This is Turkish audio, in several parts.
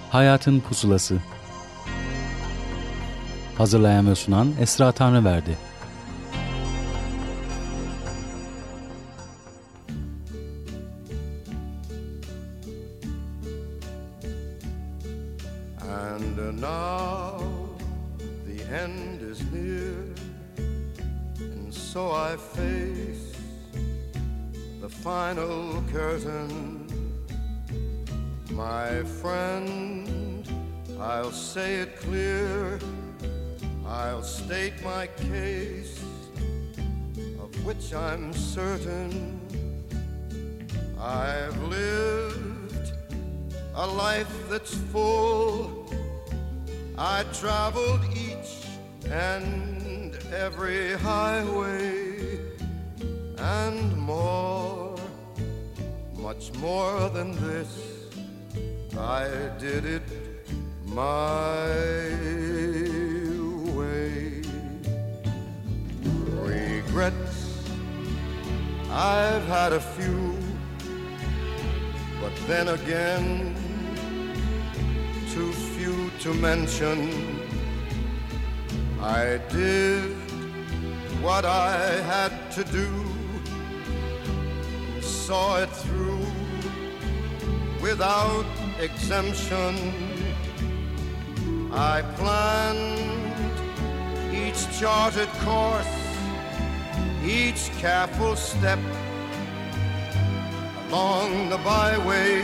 Hayatın Pusulası. Hazırlayan ve sunan Esra Tanrıverdi. And now the end is near, and so I face the final curtain. My friend, I'll say it clear, I'll state my case, of which I'm certain. I've lived a life that's full. I traveled each and every highway and more, much more than this. I did it my way. Regrets, I've had a few, but then again, too few to mention. I did what I had to do, saw it through without exemption. I planned each charted course, each careful step along the byway,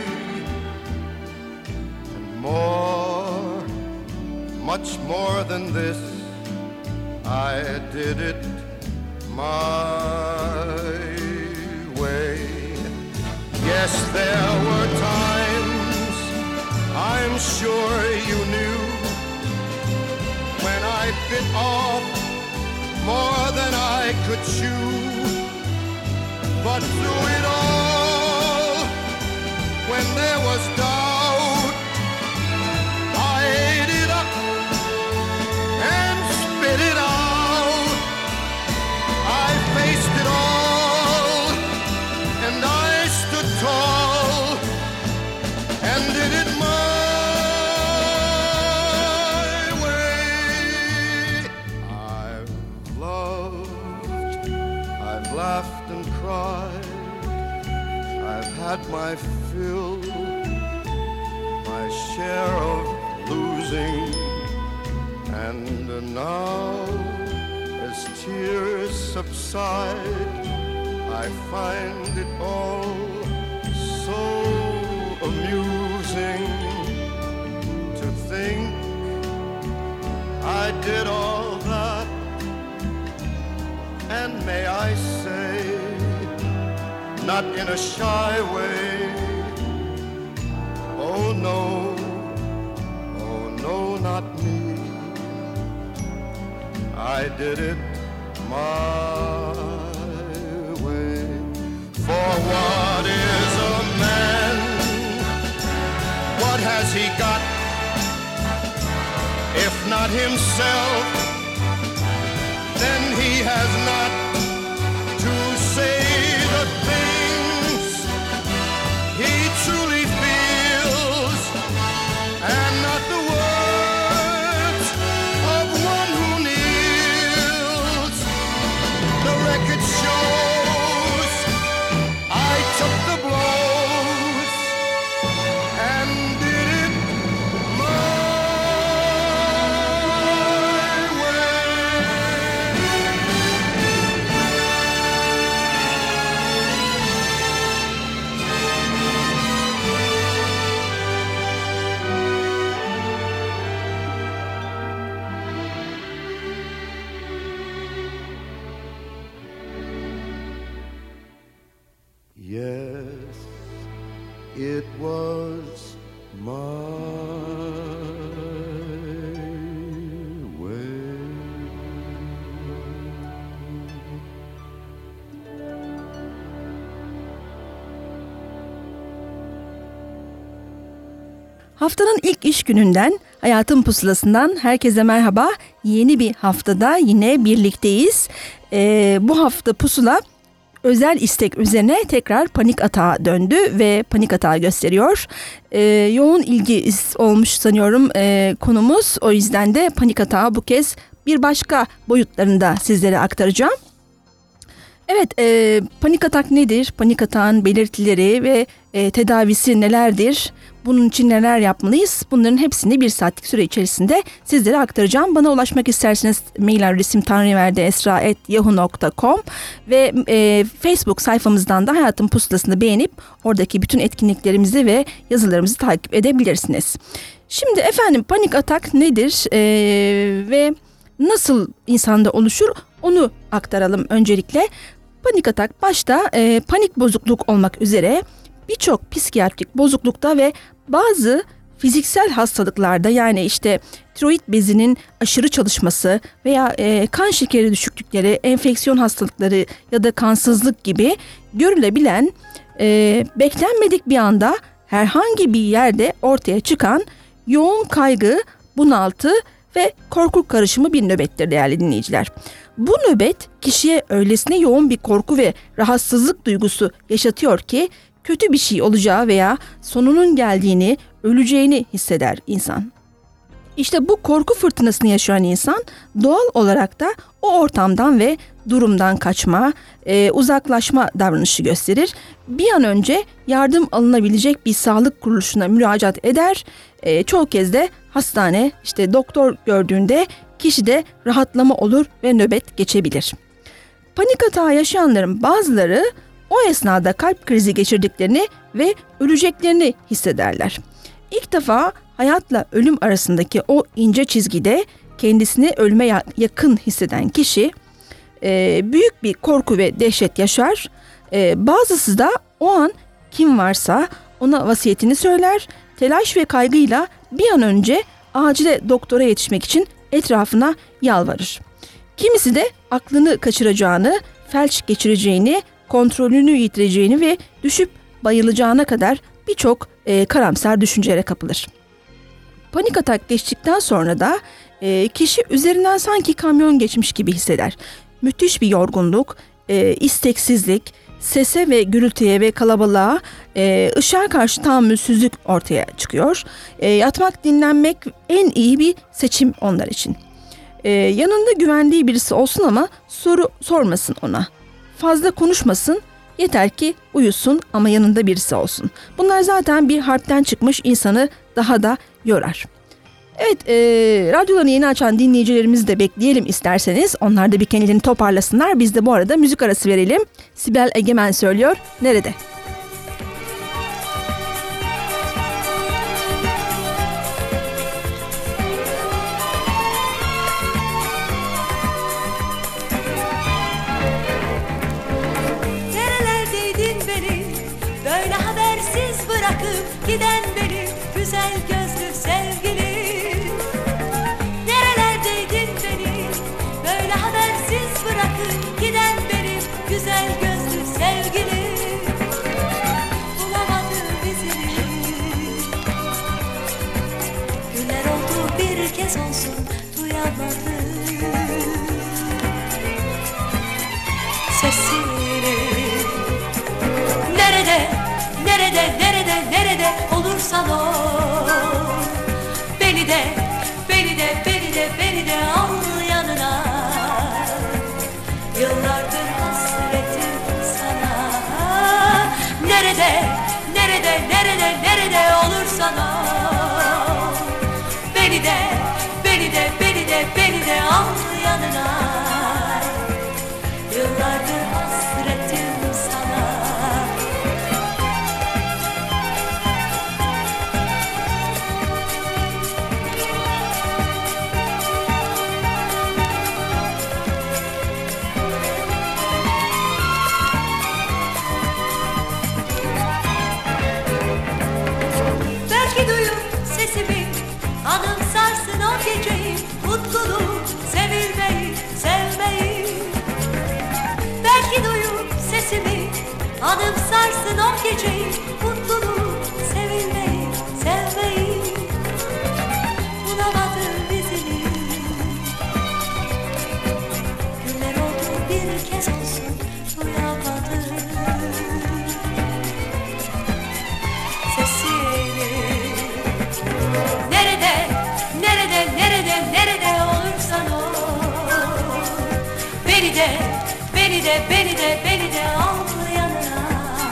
and more, much more than this, I did it my way. Yes, there were times, I'm sure you knew, when I bit off more than I could chew. But through it all, when there was doubt, I ate it up and spit it out. I faced it all, and I stood tall and did it my way. I've loved, I've laughed and cried, I've had my fill, my share of losing, and now as tears subside, I find it all so amusing to think I did all that, and may I say, not in a shy way, oh no, not me. I did it my way. For what is a man? What has he got? If not himself, then he has not to say the things he truly feels, and not the words of one who kneels. The record shows I took the blows and did it my Yes, it was my way. Haftanın ilk iş gününden, Hayatın Pusulası'ndan herkese merhaba. Yeni bir haftada yine birlikteyiz. Bu hafta pusula özel istek üzerine tekrar panik atağa döndü ve panik atağı gösteriyor. Yoğun ilgi olmuş sanıyorum konumuz. O yüzden de panik atağı bu kez bir başka boyutlarında sizlere aktaracağım. Evet, panik atak nedir? Panik atağın belirtileri ve tedavisi nelerdir? Bunun için neler yapmalıyız? Bunların hepsini bir saatlik süre içerisinde sizlere aktaracağım. Bana ulaşmak isterseniz mail adresim tanriverdiesra@yahoo.com ve Facebook sayfamızdan da Hayatın Pusulası'nı beğenip oradaki bütün etkinliklerimizi ve yazılarımızı takip edebilirsiniz. Şimdi efendim, panik atak nedir ve nasıl insanda oluşur onu aktaralım öncelikle. Panik atak başta panik bozukluk olmak üzere birçok psikiyatrik bozuklukta ve bazı fiziksel hastalıklarda, yani işte tiroid bezinin aşırı çalışması veya kan şekeri düşüklükleri, enfeksiyon hastalıkları ya da kansızlık gibi görülebilen beklenmedik bir anda herhangi bir yerde ortaya çıkan yoğun kaygı, bunaltı ve korku karışımı bir nöbettir değerli dinleyiciler. Bu nöbet kişiye öylesine yoğun bir korku ve rahatsızlık duygusu yaşatıyor ki kötü bir şey olacağı veya sonunun geldiğini, öleceğini hisseder insan. İşte bu korku fırtınasını yaşayan insan doğal olarak da o ortamdan ve durumdan kaçma, uzaklaşma davranışı gösterir. Bir an önce yardım alınabilecek bir sağlık kuruluşuna müracaat eder. Çoğu kez de hastane, işte doktor gördüğünde kişide rahatlama olur ve nöbet geçebilir. Panik atağı yaşayanların bazıları o esnada kalp krizi geçirdiklerini ve öleceklerini hissederler. İlk defa hayatla ölüm arasındaki o ince çizgide kendisini ölüme yakın hisseden kişi büyük bir korku ve dehşet yaşar. Bazısı da o an kim varsa ona vasiyetini söyler, telaş ve kaygıyla bir an önce acile doktora yetişmek için etrafına yalvarır. Kimisi de aklını kaçıracağını, felç geçireceğini, kontrolünü yitireceğini ve düşüp bayılacağına kadar birçok karamsar düşüncelere kapılır. Panik atak geçtikten sonra da kişi üzerinden sanki kamyon geçmiş gibi hisseder. Müthiş bir yorgunluk, isteksizlik, sese ve gürültüye ve kalabalığa, ışığa karşı tahammülsüzlük ortaya çıkıyor. Yatmak, dinlenmek en iyi bir seçim onlar için. Yanında güvendiği birisi olsun ama soru sormasın ona. Fazla konuşmasın, yeter ki uyusun ama yanında birisi olsun. Bunlar zaten bir harpten çıkmış insanı daha da yorar. Evet, radyolarını yeni açan dinleyicilerimizi de bekleyelim isterseniz. Onlar da bir kendilerini toparlasınlar. Biz de bu arada müzik arası verelim. Sibel Egemen söylüyor, Nerede? Nerelerdeydin beni, böyle habersiz bırakıp giden beni, güzel gözlü sevgilim. Nerelerdeydin beni, böyle habersiz bırakıp giden beni, güzel gözlü sevgilim. Bulamadım izini, günler oldu bir kez olsun duyamadım sesini. Nerede, nerede, nerede, nerede olursan ol, beni de, beni de, beni de, beni de al yanına. Yıllardır hasretim sana. Nerede, nerede, nerede, nerede olursan ol, beni de, beni de, beni de, beni de al yanına. Yıllardır hasretim sana. Belki duyup sesimi, anımsarsın o geceyi, mutluluğu, sevilmeyi, sevmeyi. Belki duyup sesimi, anımsarsın o geceyi, mutluluğu, sevilmeyi, sevmeyi. Bulamadım izini, günler oldu bir kez olsun duyamadım beni de al yanına.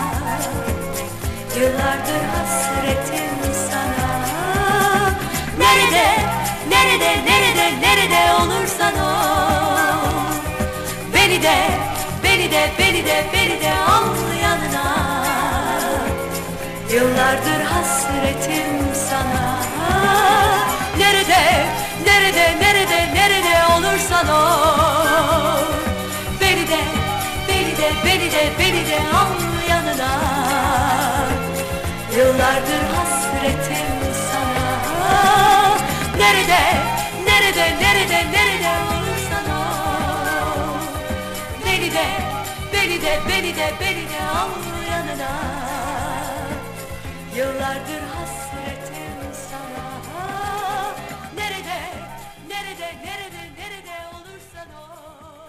Yıllardır hasretim sana. Nerede olursan ol. Beni de al yanına. Yıllardır hasretim sana. Nerede olursan ol. Beni de al yanına. Yıllardır hasretim sana. Nerede olursan ol. Beni de al yanına. Yıllardır hasretim sana. Nerede olursan ol.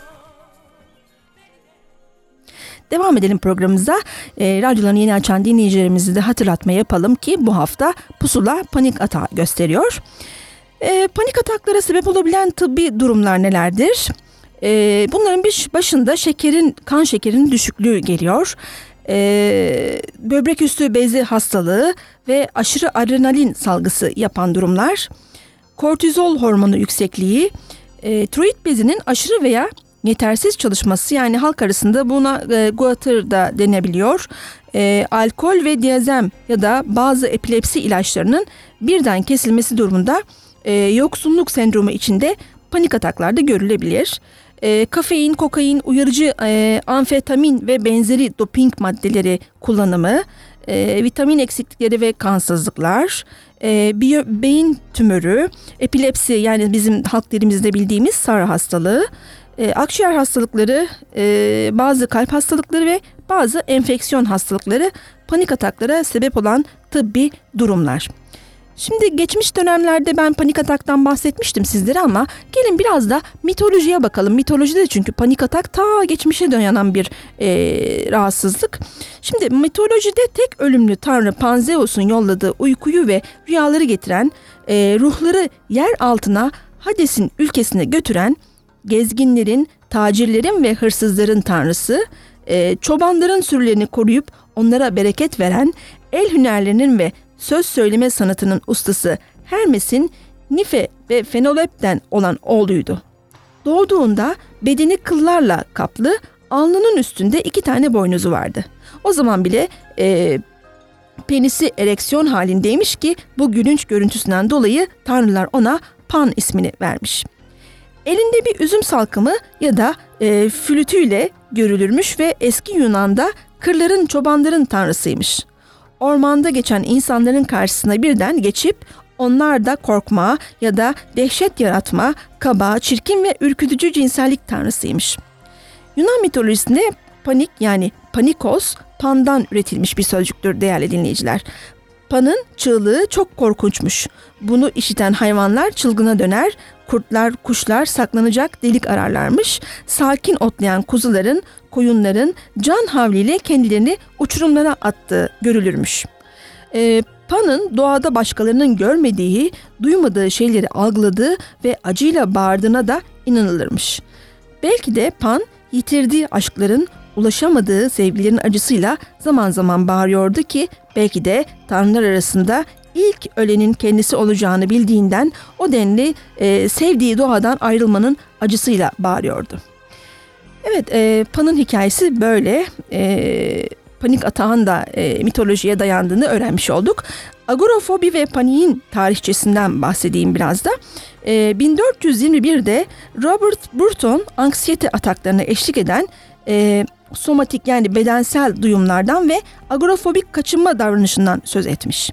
Devam edelim programımıza. Radyolarını yeni açan dinleyicilerimizi de hatırlatma yapalım ki bu hafta Pusula panik atağı gösteriyor. Panik ataklara sebep olabilen tıbbi durumlar nelerdir? Bunların başında kan şekerinin düşüklüğü geliyor. Böbrek üstü bezi hastalığı ve aşırı adrenalin salgısı yapan durumlar. Kortizol hormonu yüksekliği, tiroid bezinin aşırı veya yetersiz çalışması, yani halk arasında buna guatr da denebiliyor. Alkol ve diazem ya da bazı epilepsi ilaçlarının birden kesilmesi durumunda yoksunluk sendromu içinde panik ataklarda görülebilir. Kafein, kokain, uyarıcı amfetamin ve benzeri doping maddeleri kullanımı, vitamin eksiklikleri ve kansızlıklar, beyin tümörü, epilepsi, yani bizim halk dilimizde bildiğimiz SARA hastalığı, akciğer hastalıkları, bazı kalp hastalıkları ve bazı enfeksiyon hastalıkları panik ataklara sebep olan tıbbi durumlar. Şimdi geçmiş dönemlerde ben panik ataktan bahsetmiştim sizlere ama gelin biraz da mitolojiye bakalım. Mitolojide çünkü panik atak ta geçmişe dayanan bir rahatsızlık. Şimdi mitolojide tek ölümlü tanrı Panzeus'un yolladığı uykuyu ve rüyaları getiren, ruhları yer altına Hades'in ülkesine götüren, gezginlerin, tacirlerin ve hırsızların tanrısı, çobanların sürülerini koruyup onlara bereket veren, el hünerlerinin ve söz söyleme sanatının ustası Hermes'in Nife ve Fenolep'ten olan oğluydu. Doğduğunda bedeni kıllarla kaplı, alnının üstünde 2 tane boynuzu vardı. O zaman bile penisi ereksiyon halindeymiş ki bu gülünç görüntüsünden dolayı tanrılar ona Pan ismini vermiş. Elinde bir üzüm salkımı ya da flütüyle görülürmüş ve eski Yunan'da kırların, çobanların tanrısıymış. Ormanda geçen insanların karşısına birden geçip onlar da korkma ya da dehşet yaratma, kaba, çirkin ve ürkütücü cinsellik tanrısıymış. Yunan mitolojisinde panik, yani panikos, pandan üretilmiş bir sözcüktür değerli dinleyiciler. Pan'ın çığlığı çok korkunçmuş. Bunu işiten hayvanlar çılgına döner, kurtlar, kuşlar saklanacak delik ararlarmış. Sakin otlayan kuzuların, koyunların can havliyle kendilerini uçurumlara attığı görülürmüş. Pan'ın doğada başkalarının görmediği, duymadığı şeyleri algıladığı ve acıyla bağırdığına da inanılırmış. Belki de Pan yitirdiği aşkların, ulaşamadığı sevgilerin acısıyla zaman zaman bağırıyordu ki belki de tanrılar arasında ilk ölenin kendisi olacağını bildiğinden o denli sevdiği doğadan ayrılmanın acısıyla bağırıyordu. Evet, Pan'ın hikayesi böyle. Panik atağın da mitolojiye dayandığını öğrenmiş olduk. Agorafobi ve paniğin tarihçesinden bahsedeyim biraz da. 1421'de Robert Burton anksiyete ataklarına eşlik eden somatik, yani bedensel duyumlardan ve agorafobik kaçınma davranışından söz etmiş.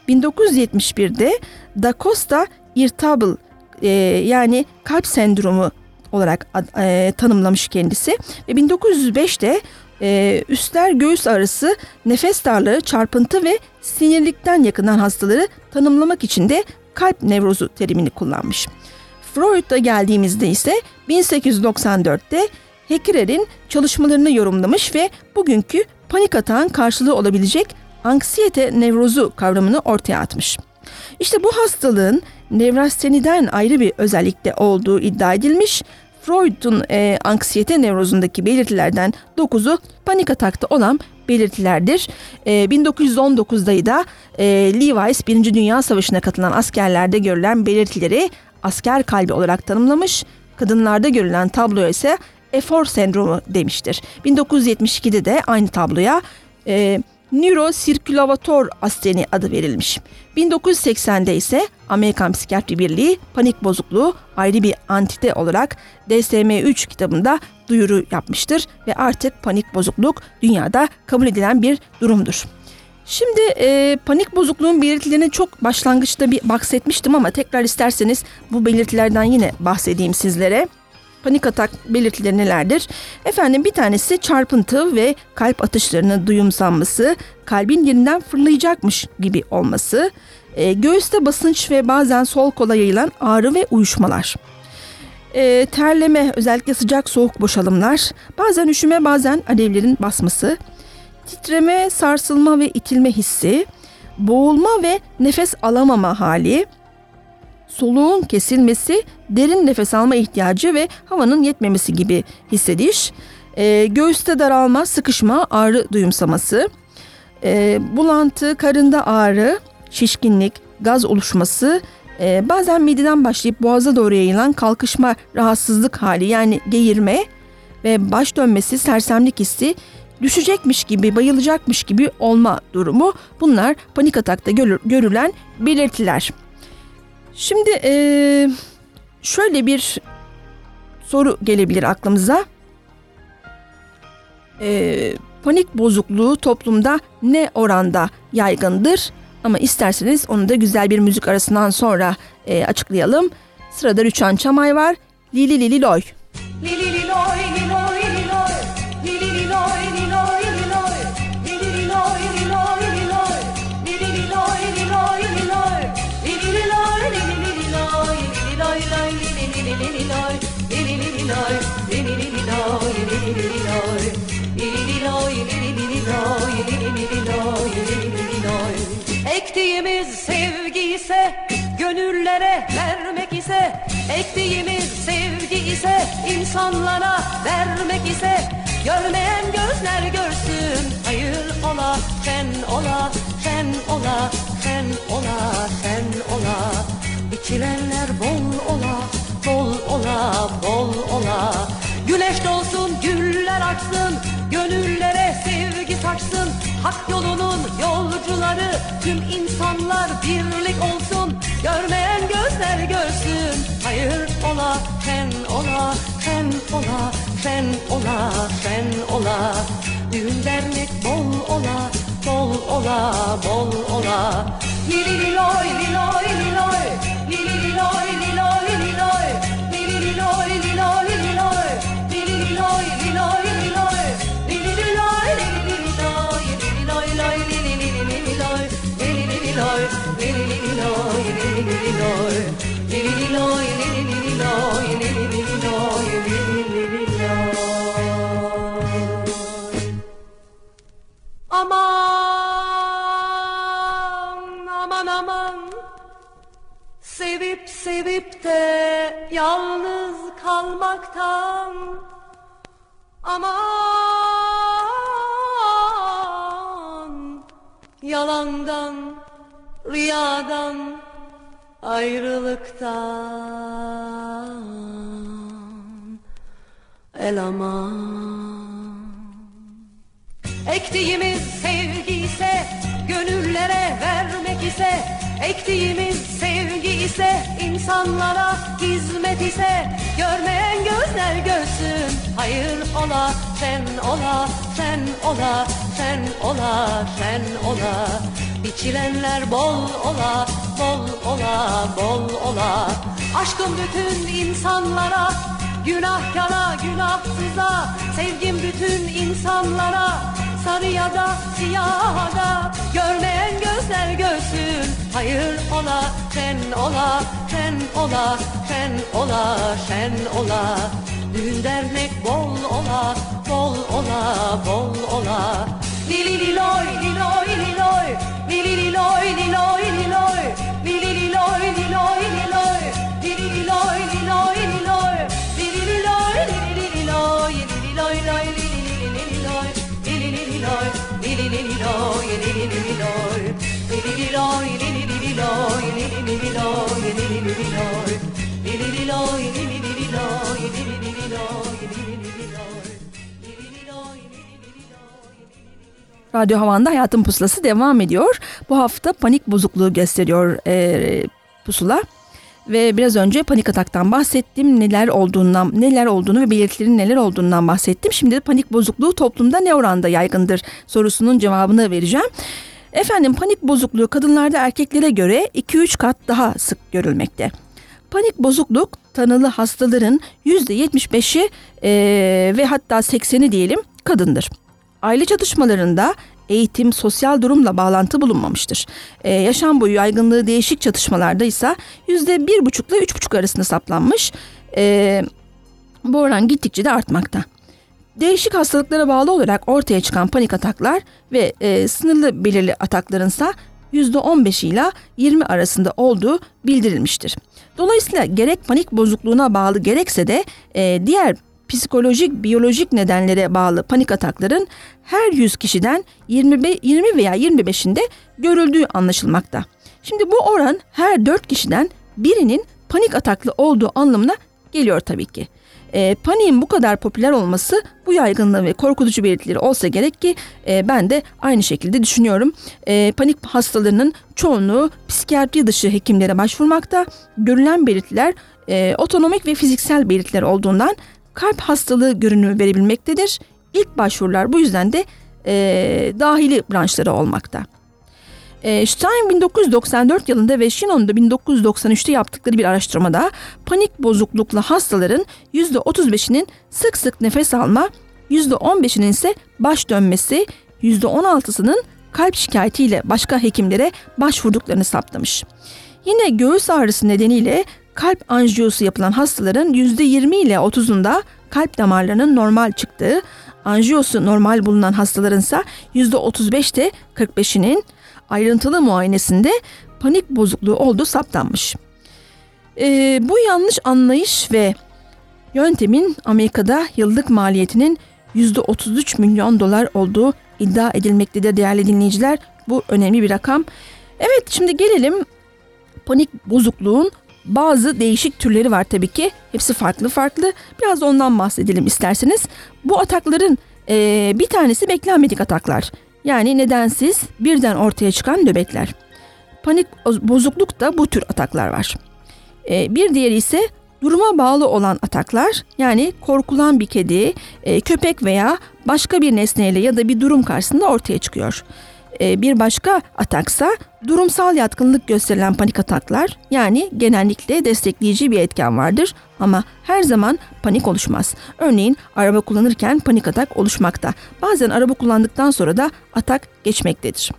1971'de Da Costa Irritable, yani kalp sendromu olarak tanımlamış kendisi ve 1905'te üstler göğüs arası nefes darlığı, çarpıntı ve sinirlikten yakınan hastaları tanımlamak için de kalp nevrozu terimini kullanmış. Freud'a geldiğimizde ise 1894'te Hecker'in çalışmalarını yorumlamış ve bugünkü panik atağın karşılığı olabilecek anksiyete nevrozu kavramını ortaya atmış. İşte bu hastalığın nevrasteniden ayrı bir özellikte olduğu iddia edilmiş. Freud'un anksiyete nevrozundaki belirtilerden 9'u panik atakta olan belirtilerdir. 1919'da da Lewis 1. Dünya Savaşı'na katılan askerlerde görülen belirtileri asker kalbi olarak tanımlamış. Kadınlarda görülen tabloya ise efor sendromu demiştir. 1972'de de aynı tabloya nörosirkülatör asteni adı verilmiş. 1980'de ise Amerikan Psikiyatri Birliği panik bozukluğu ayrı bir antite olarak DSM-3 kitabında duyuru yapmıştır ve artık panik bozukluk dünyada kabul edilen bir durumdur. Şimdi panik bozukluğun belirtilerini çok başlangıçta bir bahsetmiştim ama tekrar isterseniz bu belirtilerden yine bahsedeyim sizlere. Panik atak belirtileri nelerdir? Efendim, bir tanesi çarpıntı ve kalp atışlarının duyumsanması, kalbin yerinden fırlayacakmış gibi olması, göğüste basınç ve bazen sol kola yayılan ağrı ve uyuşmalar. Terleme, özellikle sıcak soğuk boşalımlar, bazen üşüme, bazen alevlerin basması, titreme, sarsılma ve itilme hissi, boğulma ve nefes alamama hali, soluğun kesilmesi, derin nefes alma ihtiyacı ve havanın yetmemesi gibi hissediş, göğüste daralma, sıkışma, ağrı duyumsaması, bulantı, karında ağrı, şişkinlik, gaz oluşması, bazen mideden başlayıp boğaza doğru yayılan kalkışma, rahatsızlık hali yani geğirme ve baş dönmesi, sersemlik hissi, düşecekmiş gibi, bayılacakmış gibi olma durumu, bunlar panik atakta görülen belirtiler. Şimdi şöyle bir soru gelebilir aklımıza. Panik bozukluğu toplumda ne oranda yaygındır? Ama isterseniz onu da güzel bir müzik arasından sonra açıklayalım. Sırada Rüçhan Çamay var. Lili Lili Loy. Lili Lili Loy, Lili Loy, Lili Loy. Lili Lili Loy, Lili Loy, Lili Loy. Lili Lili Loy, Lili Loy, Lili Loy. Lili Lili Loy, Lili Loy, Lili Loy. Lili Lili Loy, Lili Lili Loy. Lili Loy, Loy, Lili Lili Lili Loy. Lili Lili Loy, Lili Lili Loy, Lili Lili Loy. Lili Lili Loy, Lili Lili Loy, Lili Lili Loy, Lili Lili Loy. Ektiğimiz sevgi ise gönüllere vermek ise, ektiğimiz sevgi ise insanlara vermek ise, görmeyen gözler görsün. Hayır ola, sen ola, sen ola, sen ola, sen ola. İçilenler bol ola, bol ola, bol ola. Güneş doğsun, güller açsın, gönüllere sevgi saçsın. Hak yolunun yolcuları, tüm insanlar birlik olsun. Görmeyen gözler görsün. Hayır ola, sen ola, sen ola, sen ola, sen ola. Düğün dernek bol ola, bol ola, bol ola. Lili liloy, liloy, liloy. Lili liloy, liloy, liloy. Lili liloy, liloy, liloy. Lili liloy, liloy, liloy. Lili liloy, lili liloy. Lili loy, loy, lili lili liloy. Lili liloy, lili liloy, lili liloy. Lili liloy, lili liloy, lili liloy, lili liloy. Aman, aman, aman. Sevip sevip de yalnız kalmaktan, aman, yalandan, riyadan, ayrılıktan, el aman. Ektiğimiz sevgi ise gönüllere vermek ise, ektiğimiz sevgi ise insanlara hizmet ise, görmeyen gözler görsün. Hayır ola, sen ola, sen ola, sen ola, sen ola. Biçilenler bol ola, bol ola, bol ola. Aşkım bütün insanlara, günahkara, günahsıza. Sevgim bütün insanlara, sarı ya da siyah da. Görmeyen gözler görsün. Hayır ola, sen ola, sen ola, sen ola, sen ola. Düğün dernek bol ola, bol ola, bol ola. Lili liloy, liloy, liloy. Lili liloy, liloy, liloy. Lili liloy, liloy, liloy. Lili liloy, liloy, liloy. Lili liloy. Radyo Havan'da Hayatın Pusulası devam ediyor. Bu hafta panik bozukluğu gösteriyor pusula. Ve biraz önce panik ataktan bahsettim. Neler olduğunu ve belirtilerin neler olduğundan bahsettim. Şimdi de panik bozukluğu toplumda ne oranda yaygındır sorusunun cevabını vereceğim. Efendim, panik bozukluğu kadınlarda erkeklere göre 2-3 kat daha sık görülmekte. Panik bozukluk tanılı hastaların %75'i ve hatta 80'i diyelim kadındır. Aile çatışmalarında eğitim, sosyal durumla bağlantı bulunmamıştır. Yaşam boyu yaygınlığı değişik çatışmalarda ise %1,5 ile 3,5 arasında saptanmış. Bu oran gittikçe de artmakta. Değişik hastalıklara bağlı olarak ortaya çıkan panik ataklar ve sınırlı belirli ataklarınsa %15 ile 20 arasında olduğu bildirilmiştir. Dolayısıyla gerek panik bozukluğuna bağlı gerekse de diğer psikolojik, biyolojik nedenlere bağlı panik atakların her 100 kişiden 20 veya 25'inde görüldüğü anlaşılmakta. Şimdi bu oran her 4 kişiden birinin panik ataklı olduğu anlamına geliyor tabii ki. Paniğin bu kadar popüler olması bu yaygınlığı ve korkutucu belirtileri olsa gerek ki ben de aynı şekilde düşünüyorum. Panik hastalarının çoğunluğu psikiyatri dışı hekimlere başvurmakta. Görülen belirtiler otonomik ve fiziksel belirtiler olduğundan kalp hastalığı görünümü verebilmektedir. İlk başvurular bu yüzden de dahili branşları olmakta. Stein 1994 yılında ve Shinon'da 1993'te yaptıkları bir araştırmada panik bozukluklu hastaların %35'inin sık sık nefes alma, %15'inin ise baş dönmesi, %16'sının kalp şikayetiyle başka hekimlere başvurduklarını saptamış. Yine göğüs ağrısı nedeniyle kalp anjiyosu yapılan hastaların %20 ile 30'unda kalp damarlarının normal çıktığı, anjiyosu normal bulunan hastaların ise %35'te 45'inin ayrıntılı muayenesinde panik bozukluğu olduğu saptanmış. Bu yanlış anlayış ve yöntemin Amerika'da yıllık maliyetinin $33 milyon olduğu iddia edilmektedir değerli dinleyiciler. Bu önemli bir rakam. Evet, şimdi gelelim panik bozukluğun bazı değişik türleri var tabii ki. Hepsi farklı. Biraz ondan bahsedelim isterseniz. Bu atakların bir tanesi beklenmedik ataklar. Yani nedensiz birden ortaya çıkan nöbetler. Panik bozuklukta bu tür ataklar var. Bir diğeri ise duruma bağlı olan ataklar. Yani korkulan bir kedi, köpek veya başka bir nesneyle ya da bir durum karşısında ortaya çıkıyor. Bir başka ataksa durumsal yatkınlık gösterilen panik ataklar. Yani genellikle destekleyici bir etken vardır ama her zaman panik oluşmaz. Örneğin araba kullanırken panik atak oluşmakta. Bazen araba kullandıktan sonra da atak geçmektedir.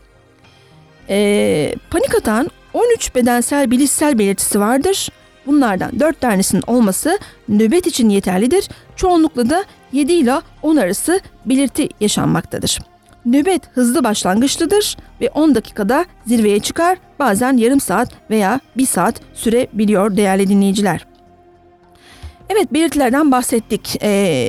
Panik atağın 13 bedensel bilişsel belirtisi vardır. Bunlardan 4 tanesinin olması nöbet için yeterlidir. Çoğunlukla da 7 ile 10 arası belirti yaşanmaktadır. Nöbet hızlı başlangıçlıdır ve 10 dakikada zirveye çıkar. Bazen yarım saat veya 1 saat sürebiliyor değerli dinleyiciler. Evet, belirtilerden bahsettik.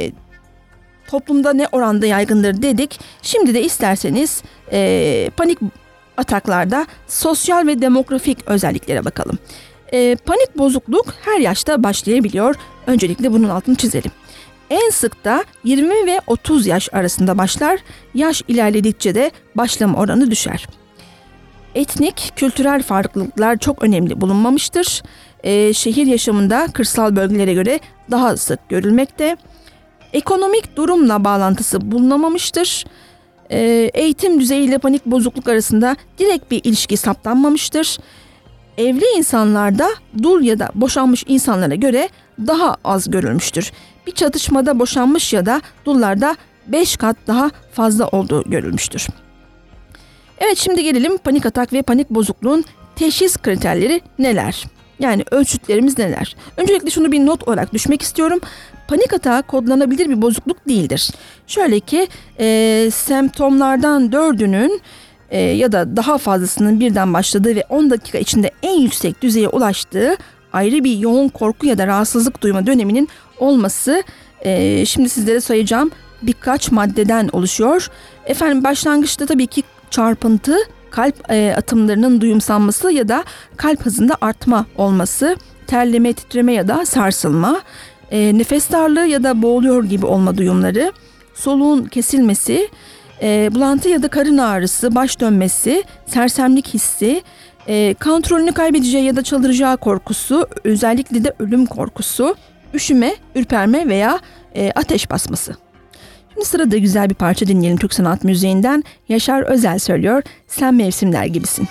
Toplumda ne oranda yaygındır dedik. Şimdi de isterseniz panik ataklarda sosyal ve demografik özelliklere bakalım. Panik bozukluk her yaşta başlayabiliyor. Öncelikle bunun altını çizelim. En sık da 20 ve 30 yaş arasında başlar. Yaş ilerledikçe de başlama oranı düşer. Etnik, kültürel farklılıklar çok önemli bulunmamıştır. Şehir yaşamında kırsal bölgelere göre daha sık görülmekte. Ekonomik durumla bağlantısı bulunamamıştır. Eğitim düzeyiyle panik bozukluk arasında direkt bir ilişki saptanmamıştır. Evli insanlarda dul ya da boşanmış insanlara göre daha az görülmüştür. Bir çatışmada boşanmış ya da dullarda 5 kat daha fazla olduğu görülmüştür. Evet, şimdi gelelim panik atak ve panik bozukluğun teşhis kriterleri neler? Yani ölçütlerimiz neler? Öncelikle şunu bir not olarak düşmek istiyorum. Panik atağı kodlanabilir bir bozukluk değildir. Şöyle ki semptomlardan 4'ünün ya da daha fazlasının birden başladığı ve 10 dakika içinde en yüksek düzeye ulaştığı ayrı bir yoğun korku ya da rahatsızlık duyma döneminin olması, şimdi sizlere sayacağım birkaç maddeden oluşuyor. Efendim, başlangıçta tabii ki çarpıntı, kalp atımlarının duyumsanması ya da kalp hızında artma olması, terleme, titreme ya da sarsılma, nefes darlığı ya da boğuluyor gibi olma duyumları, soluğun kesilmesi, bulantı ya da karın ağrısı, baş dönmesi, sersemlik hissi, kontrolünü kaybedeceği ya da çaldıracağı korkusu, özellikle de ölüm korkusu, üşüme, ürperme veya ateş basması. Şimdi sırada güzel bir parça dinleyelim Türk sanat müziğinden. Yaşar Özel söylüyor, Sen Mevsimler Gibisin.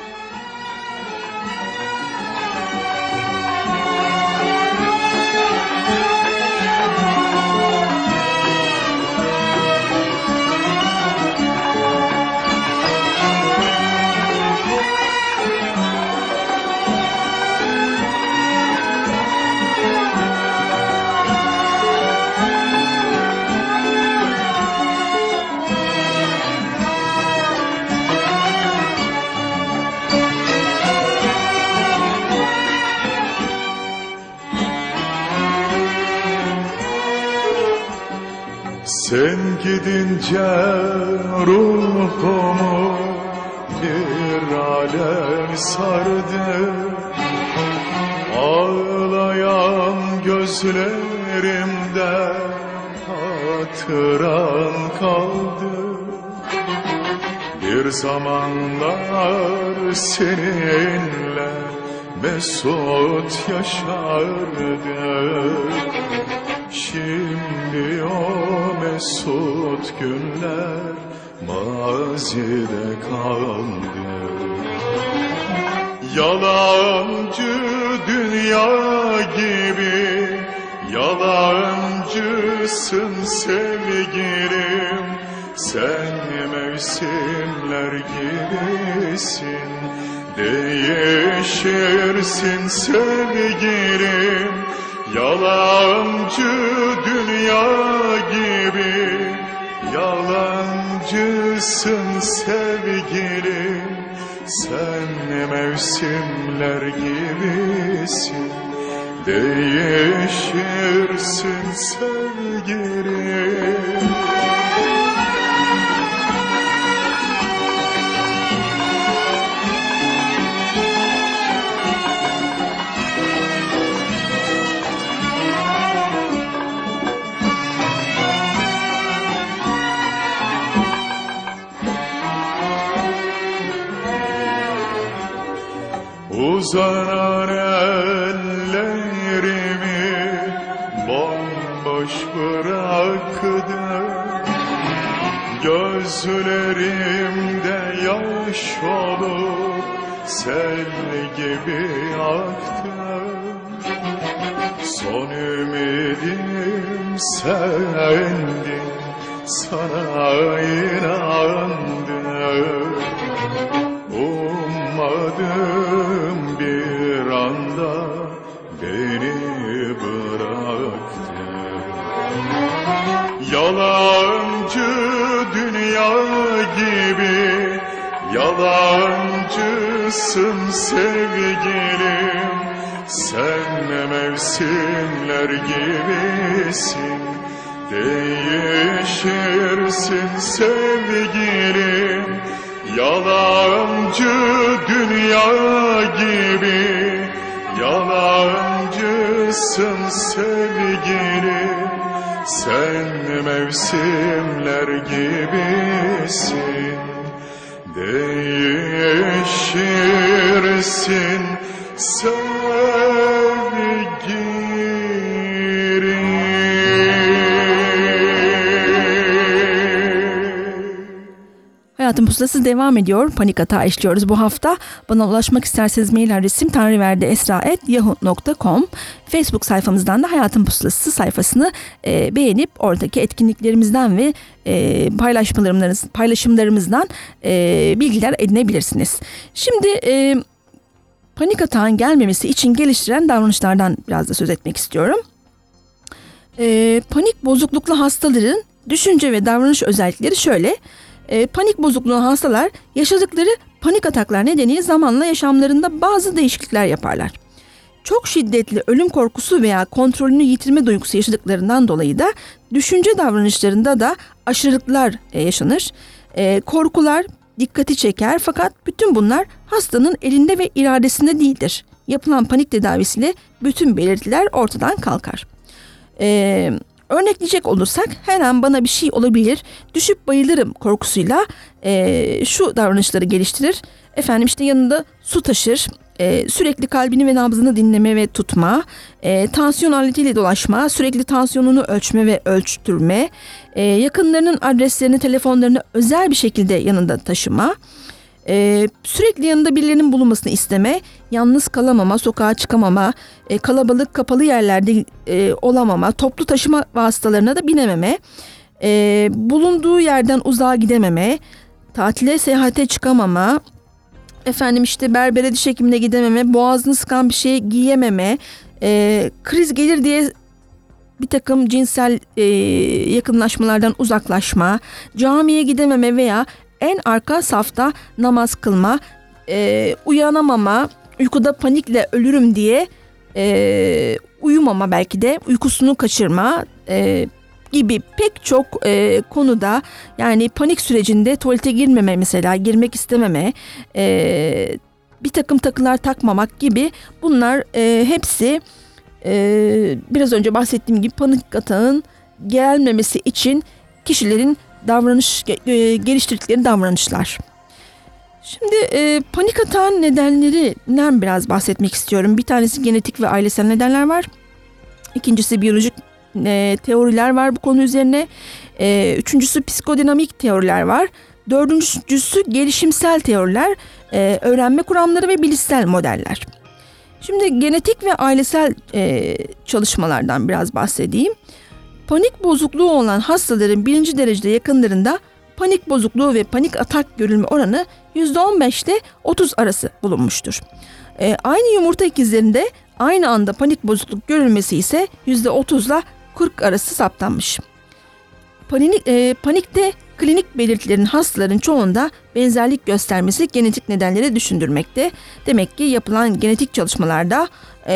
Sen gidince ruhumu bir alem sardı, ağlayan gözlerimde hatıran kaldı. Bir zamanlar seninle mesut yaşardık, şimdi o mesut günler mazide kaldı. Yalancı dünya gibi yalancısın sevgilim, sen mevsimler gibisin, değişirsin sevgilim. Yalancı dünya gibi yalancısın sevgilim, sen mevsimler gibisin, değişirsin sevgilim. Uzanan ellerimi bomboş bıraktı, gözlerimde yaş olup sel gibi aktı. Son ümidim sendin, sana inandım. Ummadım bir anda beni bıraktı. Yalancı dünya gibi yalancısın sevgilim, sen mevsimler gibisin, değişirsin sevgilim. Yalancı dünya gibi yalancısın sevgilim, sen mevsimler gibisin, değişirsin sevgilim. Hayatın Pusulası devam ediyor. Panik Atağı işliyoruz bu hafta. Bana ulaşmak isterseniz mail adresim tanrıverdiesra@yahoo.com. Facebook sayfamızdan da Hayatın Pusulası sayfasını beğenip oradaki etkinliklerimizden ve paylaşımlarımızdan bilgiler edinebilirsiniz. Şimdi panik atağın gelmemesi için geliştiren davranışlardan biraz da söz etmek istiyorum. Panik bozukluklu hastaların düşünce ve davranış özellikleri şöyle. Panik bozukluğu hastalar yaşadıkları panik ataklar nedeniyle zamanla yaşamlarında bazı değişiklikler yaparlar. Çok şiddetli ölüm korkusu veya kontrolünü yitirme duygusu yaşadıklarından dolayı da düşünce davranışlarında da aşırılıklar yaşanır. Korkular dikkati çeker fakat bütün bunlar hastanın elinde ve iradesinde değildir. yapılan panik tedavisiyle bütün belirtiler ortadan kalkar. Örnekleyecek olursak her an bana bir şey olabilir, düşüp bayılırım korkusuyla şu davranışları geliştirir. Efendim işte yanında su taşır, sürekli kalbini ve nabzını dinleme ve tutma, tansiyon aletiyle dolaşma, sürekli tansiyonunu ölçme ve ölçtürme, yakınlarının adreslerini, telefonlarını özel bir şekilde yanında taşıma, sürekli yanında birilerinin bulunmasını isteme, yalnız kalamama, sokağa çıkamama, kalabalık kapalı yerlerde olamama, toplu taşıma vasıtalarına da binememe, bulunduğu yerden uzağa gidememe, tatile, seyahate çıkamama, efendim işte berbere, diş hekimine gidememe, boğazını sıkan bir şey giyememe, kriz gelir diye bir takım cinsel yakınlaşmalardan uzaklaşma, camiye gidememe veya en arka safta namaz kılma, uyanamama, uykuda panikle ölürüm diye uyumama, belki de uykusunu kaçırma gibi pek çok konuda, yani panik sürecinde tuvalete girmeme, mesela girmek istememe, bir takım takılar takmamak gibi, bunlar hepsi biraz önce bahsettiğim gibi panik atağın gelmemesi için kişilerin geliştirdikleri davranışlar. Şimdi panik atağın nedenlerinden biraz bahsetmek istiyorum. Bir tanesi genetik ve ailesel nedenler var. İkincisi biyolojik teoriler var bu konu üzerine. Üçüncüsü psikodinamik teoriler var. Dördüncüsü gelişimsel teoriler, öğrenme kuramları ve bilişsel modeller. Şimdi genetik ve ailesel çalışmalardan biraz bahsedeyim. Panik bozukluğu olan hastaların birinci derecede yakınlarında panik bozukluğu ve panik atak görülme oranı %15 ile 30 arası bulunmuştur. Aynı yumurta ikizlerinde aynı anda panik bozukluk görülmesi ise %30 ile 40 arası saptanmış. Panikte klinik belirtilerin hastaların çoğunda benzerlik göstermesi genetik nedenleri düşündürmekte. Demek ki yapılan genetik çalışmalarda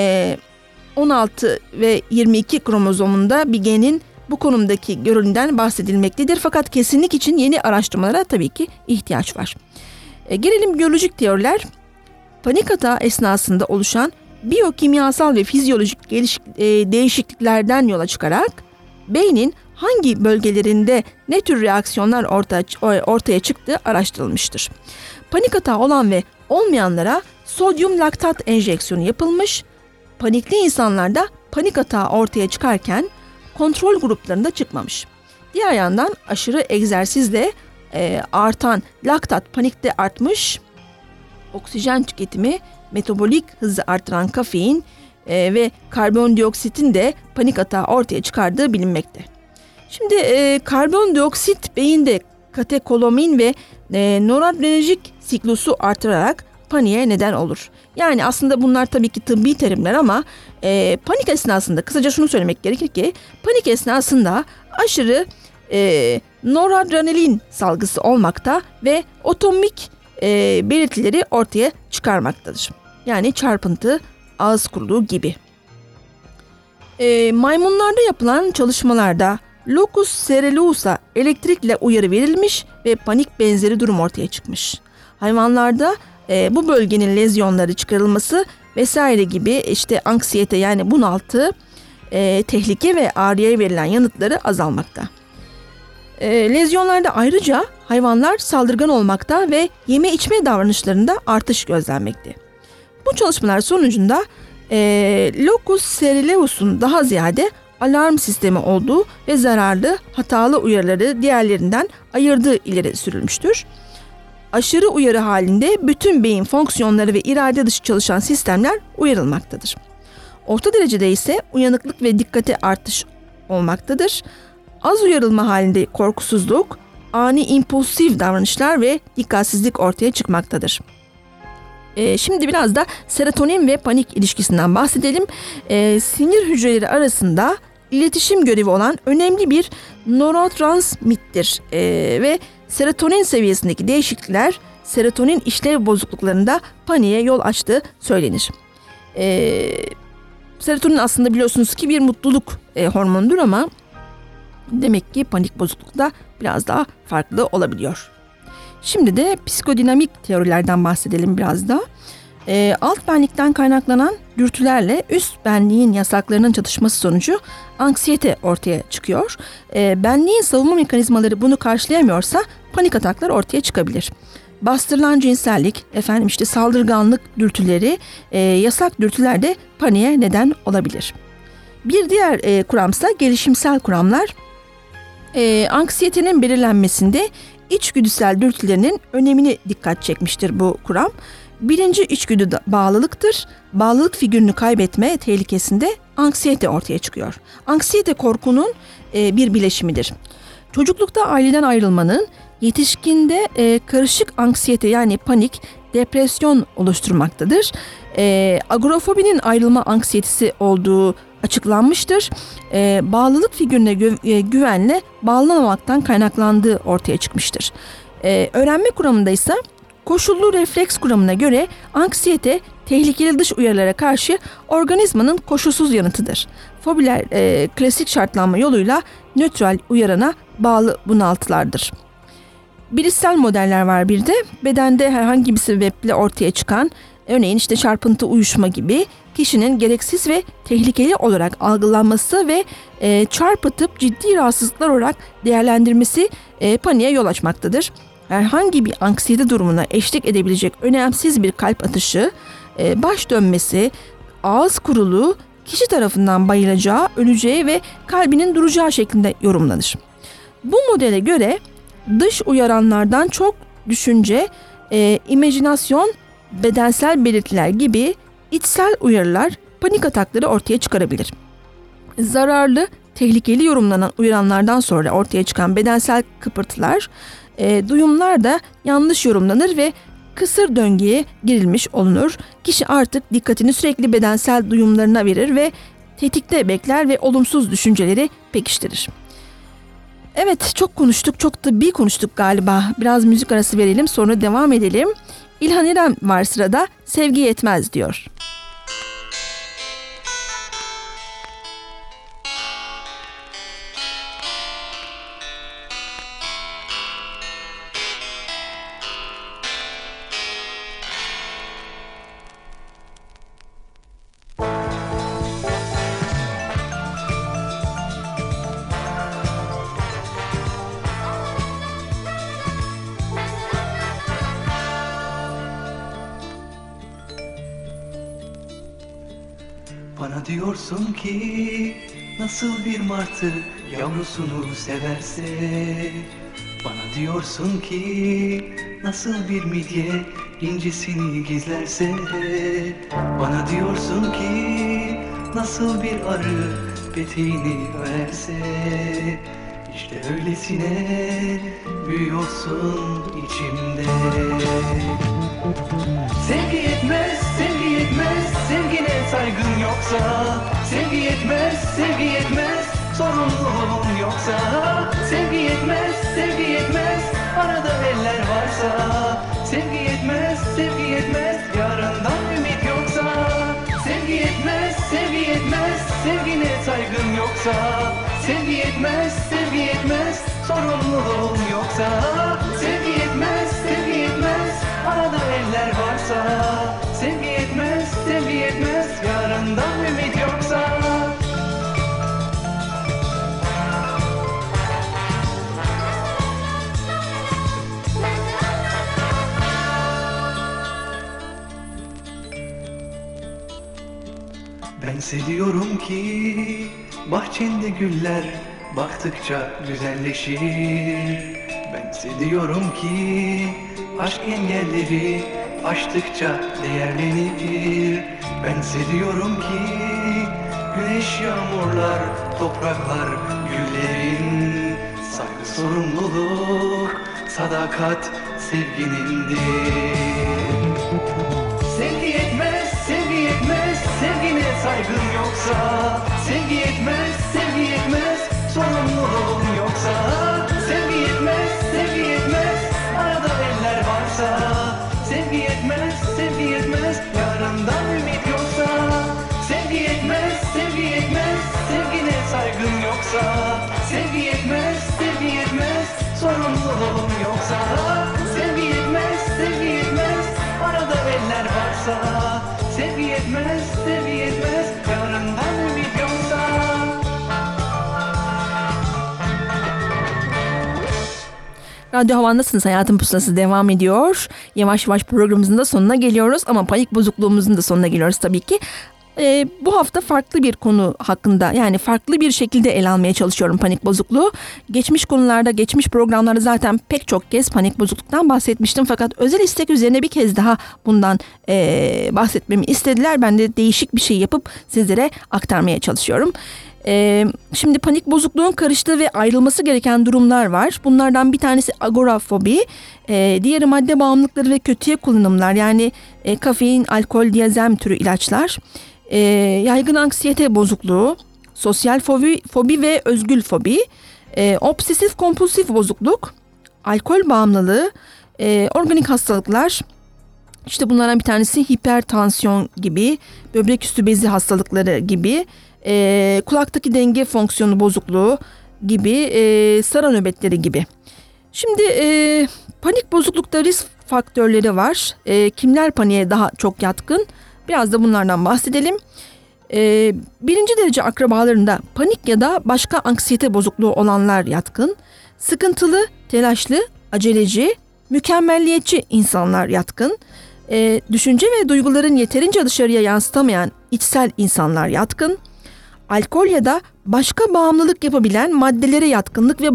16 ve 22 kromozomunda bir genin bu konumdaki görünümden bahsedilmektedir. Fakat kesinlik için yeni araştırmalara tabii ki ihtiyaç var. Gelelim biyolojik teoriler. Panik atağı esnasında oluşan biyokimyasal ve fizyolojik değişikliklerden yola çıkarak beynin hangi bölgelerinde ne tür reaksiyonlar ortaya çıktığı araştırılmıştır. Panik atağı olan ve olmayanlara sodyum laktat enjeksiyonu yapılmış. Panikli insanlarda panik atağı ortaya çıkarken kontrol gruplarında çıkmamış. Diğer yandan aşırı egzersizle artan laktat panikte artmış. Oksijen tüketimi, metabolik hızı artıran kafein ve karbondioksitin de panik atağı ortaya çıkardığı bilinmekte. Şimdi karbondioksit beyinde katekolamin ve noradrenerjik siklusu artırarak paniğe neden olur. Yani aslında bunlar tabii ki tıbbi terimler ama panik esnasında kısaca şunu söylemek gerekir ki panik esnasında aşırı noradrenalin salgısı olmakta ve otomik belirtileri ortaya çıkarmaktadır. Yani çarpıntı, ağız kuruluğu gibi. Maymunlarda yapılan çalışmalarda locus coeruleus'a elektrikle uyarı verilmiş ve panik benzeri durum ortaya çıkmış. Hayvanlarda bu bölgenin lezyonları çıkarılması vesaire gibi işte anksiyete, yani bunaltı, tehlike ve ağrıya verilen yanıtları azalmakta. Lezyonlarda ayrıca hayvanlar saldırgan olmakta ve yeme içme davranışlarında artış gözlenmekte. Bu çalışmalar sonucunda locus coeruleus'un daha ziyade alarm sistemi olduğu ve zararlı, hatalı uyarıları diğerlerinden ayırdığı ileri sürülmüştür. Aşırı uyarı halinde bütün beyin fonksiyonları ve irade dışı çalışan sistemler uyarılmaktadır. Orta derecede ise uyanıklık ve dikkate artış olmaktadır. Az uyarılma halinde korkusuzluk, ani impulsif davranışlar ve dikkatsizlik ortaya çıkmaktadır. Şimdi biraz da serotonin ve panik ilişkisinden bahsedelim. Sinir hücreleri arasında iletişim görevi olan önemli bir nörotransmittir ve serotonin seviyesindeki değişiklikler serotonin işlev bozukluklarında paniğe yol açtığı söylenir. Serotonin aslında biliyorsunuz ki bir mutluluk hormonudur ama demek ki panik bozuklukta biraz daha farklı olabiliyor. Şimdi de psikodinamik teorilerden bahsedelim biraz da. Alt benlikten kaynaklanan dürtülerle üst benliğin yasaklarının çatışması sonucu anksiyete ortaya çıkıyor. Benliğin savunma mekanizmaları bunu karşılayamıyorsa panik ataklar ortaya çıkabilir. Bastırılan cinsellik, saldırganlık dürtüleri, yasak dürtüler de paniğe neden olabilir. Bir diğer kuramsa gelişimsel kuramlar. Anksiyetenin belirlenmesinde içgüdüsel dürtülerinin önemini dikkat çekmiştir bu kuram. Birinci içgüdü bağlılıktır. Bağlılık figürünü kaybetme tehlikesinde anksiyete ortaya çıkıyor. Anksiyete korkunun bir bileşimidir. Çocuklukta aileden ayrılmanın yetişkinde karışık anksiyete yani panik, depresyon oluşturmaktadır. Agorafobinin ayrılma anksiyetesi olduğu açıklanmıştır. Bağlılık figürüne güvenle bağlanamamaktan kaynaklandığı ortaya çıkmıştır. Öğrenme kuramında ise koşullu refleks kuramına göre anksiyete tehlikeli dış uyarılara karşı organizmanın koşulsuz yanıtıdır. Fobiler klasik şartlanma yoluyla nötral uyarana bağlı bunaltılardır. Bilişsel modeller var bir de. Bedende herhangi bir sebeple ortaya çıkan, örneğin çarpıntı, uyuşma gibi kişinin gereksiz ve tehlikeli olarak algılanması ve çarpıtıp ciddi rahatsızlıklar olarak değerlendirmesi paniğe yol açmaktadır. Herhangi bir anksiyete durumuna eşlik edebilecek önemsiz bir kalp atışı, baş dönmesi, ağız kuruluğu kişi tarafından bayılacağı, öleceği ve kalbinin duracağı şeklinde yorumlanır. Bu modele göre dış uyaranlardan çok düşünce, imajinasyon, bedensel belirtiler gibi içsel uyarılar panik atakları ortaya çıkarabilir. Zararlı, tehlikeli yorumlanan uyaranlardan sonra ortaya çıkan bedensel kıpırtılar, duyumlar da yanlış yorumlanır ve kısır döngüye girilmiş olunur. Kişi artık dikkatini sürekli bedensel duyumlarına verir ve tetikte bekler ve olumsuz düşünceleri pekiştirir. Evet, çok konuştuk, çok tıbbi konuştuk galiba. Biraz müzik arası verelim, sonra devam edelim. İlhan İrem var sırada, Sevgi Yetmez diyor. Bana diyorsun ki nasıl bir martı yavrusunu severse, bana diyorsun ki nasıl bir midye incisini gizlerse, bana diyorsun ki nasıl bir arı peteğini örerse, işte öylesine büyüyorsun içimde. Sevgi yetmez, sevgi yetmez, sevgine saygın yoksa. Sevgi yetmez, sevgi yetmez, sorumluluğun yoksa. Sevgi yetmez, sevgi yetmez, arada eller varsa. Sevgi yetmez, sevgi yetmez, yarından ümit yoksa. Sevgi yetmez, sevgi yetmez, sevgine saygın yoksa. Sevgi yetmez, sevgi yetmez, sorumluluğun yoksa. Sevgi yetmez, sevgi yetmez, arada eller varsa. Sevgi yetmez, sevgi yetmez, yarından ümit yoksa. Bense diyorum ki bahçende güller baktıkça güzelleşir. Bense diyorum ki aşk engelleri aştıkça değerlenir. Bense diyorum ki güneş, yağmurlar, topraklar, güllerin saygı, sorumluluk, sadakat sevginindir. Sevgi yetmez, sevgi yetmez, sevgine saygın yoksa. Sevgi yetmez, sevgi yetmez, sorumluluğun yoksa. Sevgi yetmez, sevgi yetmez, arada eller varsa. Sevgi yetmez, sevgi yetmez, yarından ümit yoksa. Sevgi yetmez, sevgi yetmez, sevgine saygın yoksa. Sevgi yetmez, sevgi yetmez, sorumluluğun yoksa. Sevgi yetmez, sevgi yetmez, arada eller varsa. yoksa sevgi yetmez, sevgi yetmez yarından ümit yoksa. Radyo Havan'dasınız. Hayatın Pusulası devam ediyor. Yavaş yavaş programımızın da sonuna geliyoruz. Ama panik bozukluğumuzun da sonuna geliyoruz tabii ki. Bu hafta farklı bir konu hakkında, yani farklı bir şekilde ele almaya çalışıyorum panik bozukluğu. Geçmiş konularda, geçmiş programlarda zaten pek çok kez panik bozukluktan bahsetmiştim. Fakat özel istek üzerine bir kez daha bundan bahsetmemi istediler. Ben de değişik bir şey yapıp sizlere aktarmaya çalışıyorum. Şimdi panik bozukluğun karıştığı ve ayrılması gereken durumlar var. Bunlardan bir tanesi agorafobi, diğeri madde bağımlılıkları ve kötüye kullanımlar, yani kafein, alkol, diazem türü ilaçlar, yaygın anksiyete bozukluğu, sosyal fobi ve özgül fobi, obsesif kompulsif bozukluk, alkol bağımlılığı, organik hastalıklar. İşte bunlardan bir tanesi hipertansiyon gibi, böbrek üstü bezi hastalıkları gibi, kulaktaki denge fonksiyonu bozukluğu gibi, sara nöbetleri gibi. Şimdi panik bozuklukta risk faktörleri var. Kimler paniğe daha çok yatkın? Biraz da bunlardan bahsedelim. Birinci derece akrabalarında panik ya da başka anksiyete bozukluğu olanlar yatkın. Sıkıntılı, telaşlı, aceleci, mükemmelliyetçi insanlar yatkın. Düşünce ve duyguların yeterince dışarıya yansıtamayan içsel insanlar yatkın. Alkol ya da başka bağımlılık yapabilen maddelere yatkınlık ve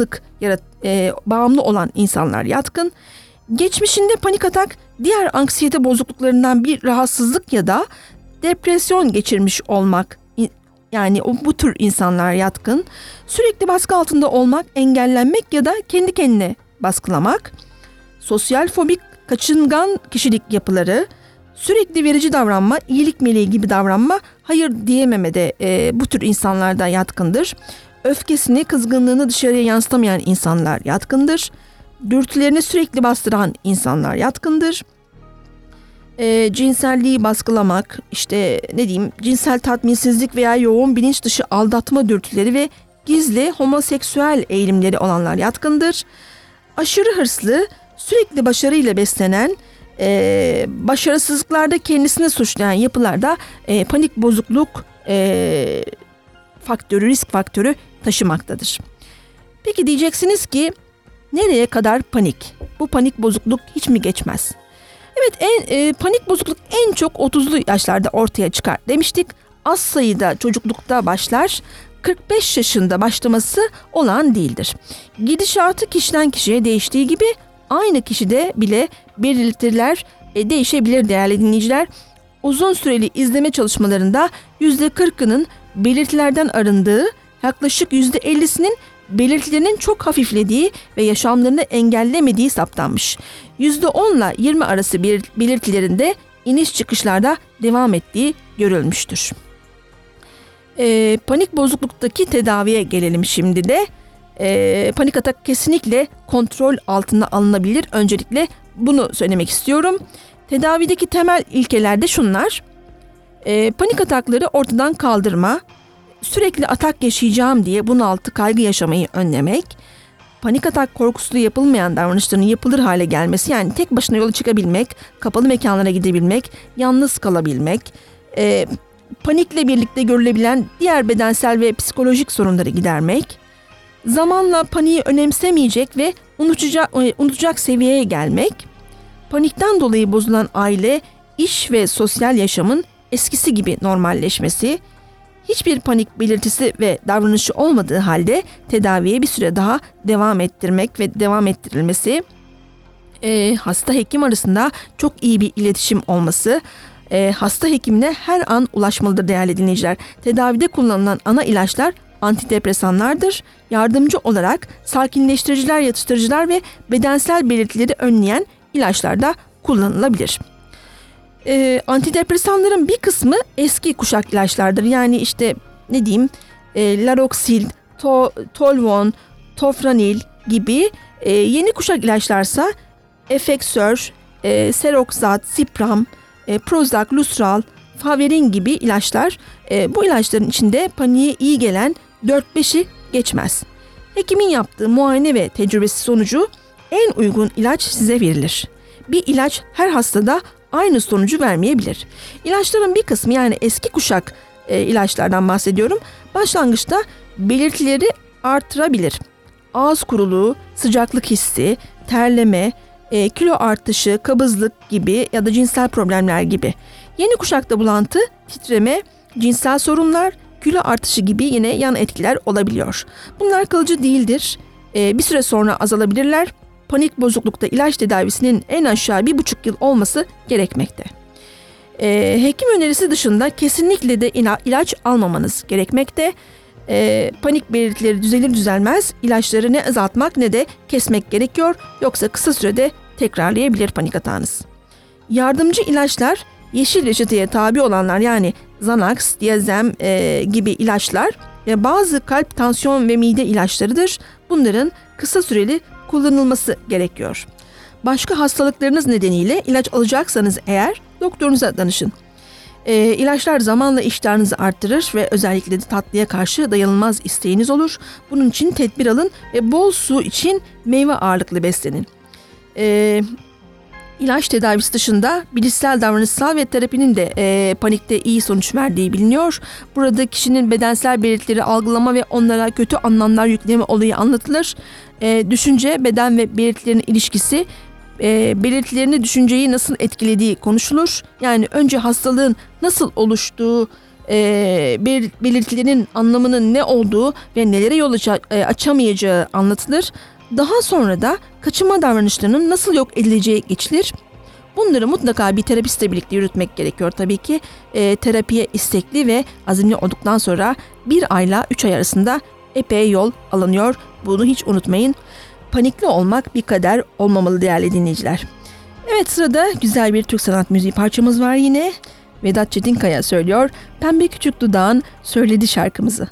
bağımlı olan insanlar yatkın. Geçmişinde panik atak, diğer anksiyete bozukluklarından bir rahatsızlık ya da depresyon geçirmiş olmak, yani bu tür insanlar yatkın. Sürekli baskı altında olmak, engellenmek ya da kendi kendine baskılamak. Sosyal fobik, kaçıngan kişilik yapıları, sürekli verici davranma, iyilik meleği gibi davranma, hayır diyememe de bu tür insanlarda yatkındır. Öfkesini, kızgınlığını dışarıya yansıtamayan insanlar yatkındır. Dürtülerini sürekli bastıran insanlar yatkındır. Cinselliği baskılamak, işte cinsel tatminsizlik veya yoğun bilinç dışı aldatma dürtüleri ve gizli homoseksüel eğilimleri olanlar yatkındır. Aşırı hırslı, sürekli başarıyla beslenen, başarısızlıklarda kendisini suçlayan yapılarda panik bozukluk risk faktörü taşımaktadır. Peki diyeceksiniz ki nereye kadar panik? Bu panik bozukluk hiç mi geçmez? Evet, panik bozukluk en çok 30'lu yaşlarda ortaya çıkar demiştik. Az sayıda çocuklukta başlar. 45 yaşında başlaması olağan değildir. Gidişatı kişiden kişiye değiştiği gibi aynı kişide bile belirtiler değişebilir değerli dinleyiciler. Uzun süreli izleme çalışmalarında %40'ının belirtilerden arındığı, yaklaşık %50'sinin belirtilerinin çok hafiflediği ve yaşamlarını engellemediği saptanmış. %10 ile 20 arası belirtilerinde iniş çıkışlarda devam ettiği görülmüştür. Panik bozukluktaki tedaviye gelelim şimdi de. Panik atak kesinlikle kontrol altına alınabilir. Öncelikle bunu söylemek istiyorum. Tedavideki temel ilkeler de şunlar. Panik atakları ortadan kaldırma, sürekli atak yaşayacağım diye bunaltı, kaygı yaşamayı önlemek, panik atak korkusuyla yapılmayan davranışların yapılır hale gelmesi, yani tek başına yola çıkabilmek, kapalı mekanlara gidebilmek, yalnız kalabilmek, panikle birlikte görülebilen diğer bedensel ve psikolojik sorunları gidermek, zamanla paniği önemsemeyecek ve unutacak seviyeye gelmek, panikten dolayı bozulan aile, iş ve sosyal yaşamın eskisi gibi normalleşmesi, hiçbir panik belirtisi ve davranışı olmadığı halde tedaviye bir süre daha devam ettirmek ve devam ettirilmesi, hasta hekim arasında çok iyi bir iletişim olması, hasta hekimine her an ulaşmalıdır değerli dinleyiciler. Tedavide kullanılan ana ilaçlar antidepresanlardır. Yardımcı olarak sakinleştiriciler, yatıştırıcılar ve bedensel belirtileri önleyen ilaçlar da kullanılabilir. Antidepresanların bir kısmı eski kuşak ilaçlardır. Yani Laroksil, Tolvon, Tofranil gibi, yeni kuşak ilaçlarsa Efexor, Seroxat, Cipram, Prozac, Lustral, Faverin gibi ilaçlar. Bu ilaçların içinde paniğe iyi gelen 4-5'i geçmez. Hekimin yaptığı muayene ve tecrübesi sonucu en uygun ilaç size verilir. Bir ilaç her hastada aynı sonucu vermeyebilir. İlaçların bir kısmı, yani eski kuşak ilaçlardan bahsediyorum, başlangıçta belirtileri artırabilir. Ağız kuruluğu, sıcaklık hissi, terleme, kilo artışı, kabızlık gibi ya da cinsel problemler gibi. Yeni kuşakta bulantı, titreme, cinsel sorunlar, kilo artışı gibi yine yan etkiler olabiliyor. Bunlar kalıcı değildir. Bir süre sonra azalabilirler. Panik bozuklukta ilaç tedavisinin en aşağı 1,5 yıl olması gerekmekte. Hekim önerisi dışında kesinlikle de ilaç almamanız gerekmekte. Panik belirtileri düzelir düzelmez ilaçları ne azaltmak ne de kesmek gerekiyor. Yoksa kısa sürede tekrarlayabilir panik atağınız. Yardımcı ilaçlar, yeşil reçeteye tabi olanlar, yani Xanax, Diazem gibi ilaçlar ve bazı kalp, tansiyon ve mide ilaçlarıdır. Bunların kısa süreli kullanılması gerekiyor. Başka hastalıklarınız nedeniyle ilaç alacaksanız eğer doktorunuza danışın. İlaçlar zamanla iştahınızı arttırır ve özellikle de tatlıya karşı dayanılmaz isteğiniz olur. Bunun için tedbir alın ve bol su için, meyve ağırlıklı beslenin. İlaç tedavisi dışında bilişsel, davranışsal ve terapinin de panikte iyi sonuç verdiği biliniyor. Burada kişinin bedensel belirtileri algılama ve onlara kötü anlamlar yükleme olayı anlatılır. Düşünce, beden ve belirtilerin ilişkisi, belirtilerini düşünceyi nasıl etkilediği konuşulur. Yani önce hastalığın nasıl oluştuğu, belirtilerin anlamının ne olduğu ve nelere yol açamayacağı anlatılır. Daha sonra da kaçınma davranışlarının nasıl yok edileceği geçilir. Bunları mutlaka bir terapistle birlikte yürütmek gerekiyor tabii ki. Terapiye istekli ve azimli olduktan sonra 1 ayla 3 ay arasında epey yol alınıyor. Bunu hiç unutmayın. Panikli olmak bir kader olmamalı değerli dinleyiciler. Evet, sırada güzel bir Türk sanat müziği parçamız var yine. Vedat Çetinkaya söylüyor. Pembe Küçük Dudağın söyledi şarkımızı.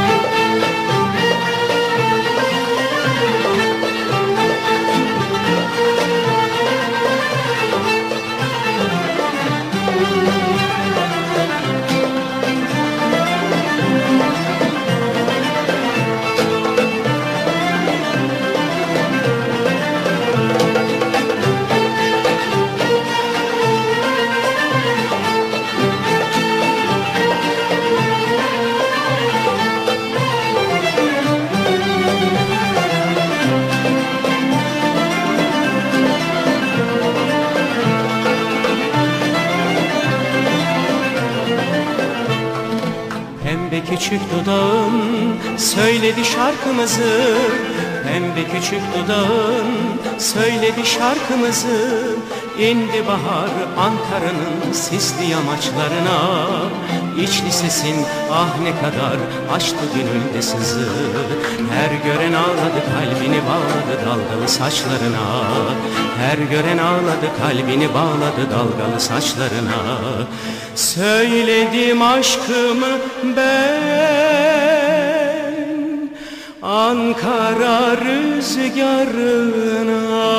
Küçük dudağın söyledi şarkımızı, pembe küçük dudağın söyledi şarkımızı. İndi bahar Ankara'nın sisli yamaçlarına, içli sesin ah ne kadar açtı gönülde sızı. Her gören ağladı, kalbini bağladı dalgalı saçlarına. Her gören ağladı, kalbini bağladı dalgalı saçlarına. Söyledim aşkımı ben Ankara rüzgarına.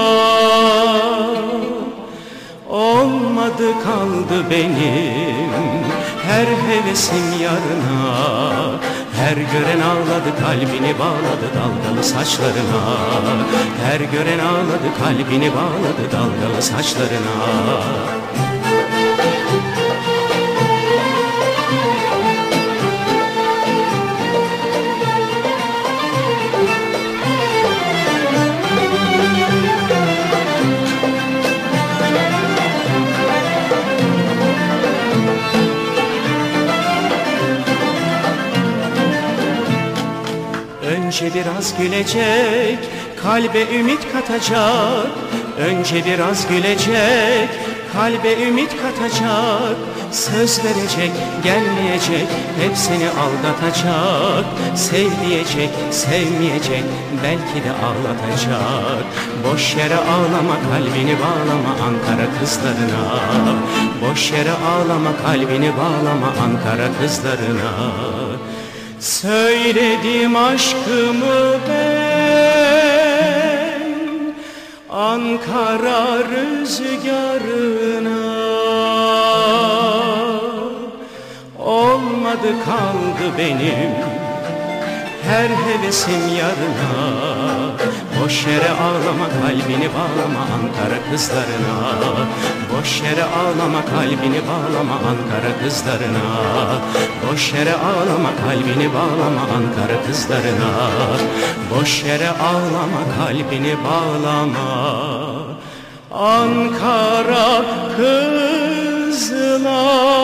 Olmadı kaldı benim her hevesim yarına. Her gören ağladı, kalbini bağladı dalgalı saçlarına. Her gören ağladı, kalbini bağladı dalgalı saçlarına. Önce biraz gülecek, kalbe ümit katacak. Önce biraz gülecek, kalbe ümit katacak. Söz verecek, gelmeyecek, hepsini aldatacak. Sev diyecek, sevmeyecek, belki de ağlatacak. Boş yere ağlama, kalbini bağlama Ankara kızlarına. Boş yere ağlama, kalbini bağlama Ankara kızlarına. Söyledim aşkımı ben Ankara rüzgarına. Olmadı kaldı benim her hevesim yarına. Boş yere ağlama, kalbini bağlama Ankara kızlarına. Boş yere ağlama, kalbini bağlama Ankara kızlarına. Boş yere ağlama, kalbini bağlama Ankara kızlarına. Boş yere ağlama, kalbini bağlama Ankara kızlarına.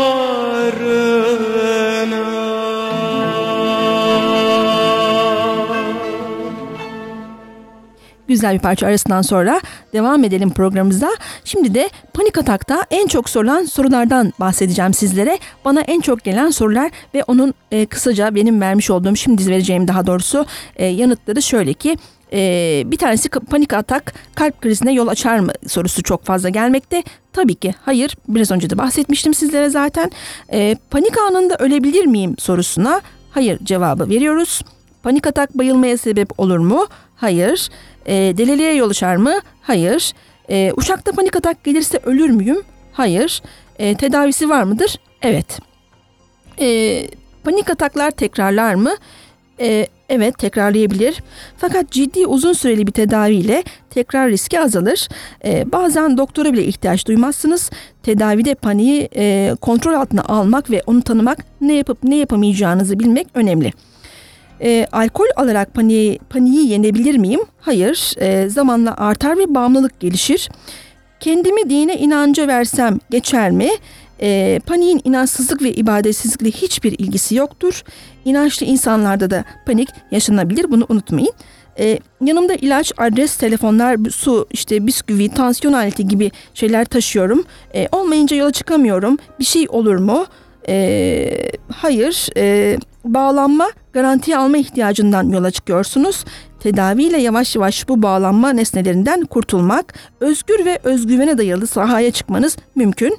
Güzel bir parça arasından sonra devam edelim programımıza. Şimdi de panik atakta en çok sorulan sorulardan bahsedeceğim sizlere. Bana en çok gelen sorular ve onun kısaca benim vermiş olduğum, şimdi vereceğim daha doğrusu yanıtları şöyle ki, bir tanesi panik atak kalp krizine yol açar mı sorusu çok fazla gelmekte. Tabii ki hayır. Biraz önce de bahsetmiştim sizlere zaten. Panik anında ölebilir miyim sorusuna hayır cevabı veriyoruz. Panik atak bayılmaya sebep olur mu? Hayır. Deliliğe yol açar mı? Hayır. Uçakta panik atak gelirse ölür müyüm? Hayır. Tedavisi var mıdır? Evet. Panik ataklar tekrarlar mı? Evet, tekrarlayabilir. Fakat ciddi uzun süreli bir tedaviyle tekrar riski azalır. Bazen doktora bile ihtiyaç duymazsınız. Tedavide paniği kontrol altına almak ve onu tanımak, ne yapıp ne yapamayacağınızı bilmek önemli. Alkol alarak paniği yenebilir miyim? Hayır. Zamanla artar ve bağımlılık gelişir. Kendimi dine inanca versem geçer mi? Paniğin inançsızlık ve ibadetsizlikle hiçbir ilgisi yoktur. İnançlı insanlarda da panik yaşanabilir. Bunu unutmayın. Yanımda ilaç, adres, telefonlar, su, işte bisküvi, tansiyon aleti gibi şeyler taşıyorum. Olmayınca yola çıkamıyorum. Bir şey olur mu? Hayır. Bağlanma, garantiye alma ihtiyacından yola çıkıyorsunuz. Tedaviyle yavaş yavaş bu bağlanma nesnelerinden kurtulmak, özgür ve özgüvene dayalı sahaya çıkmanız mümkün.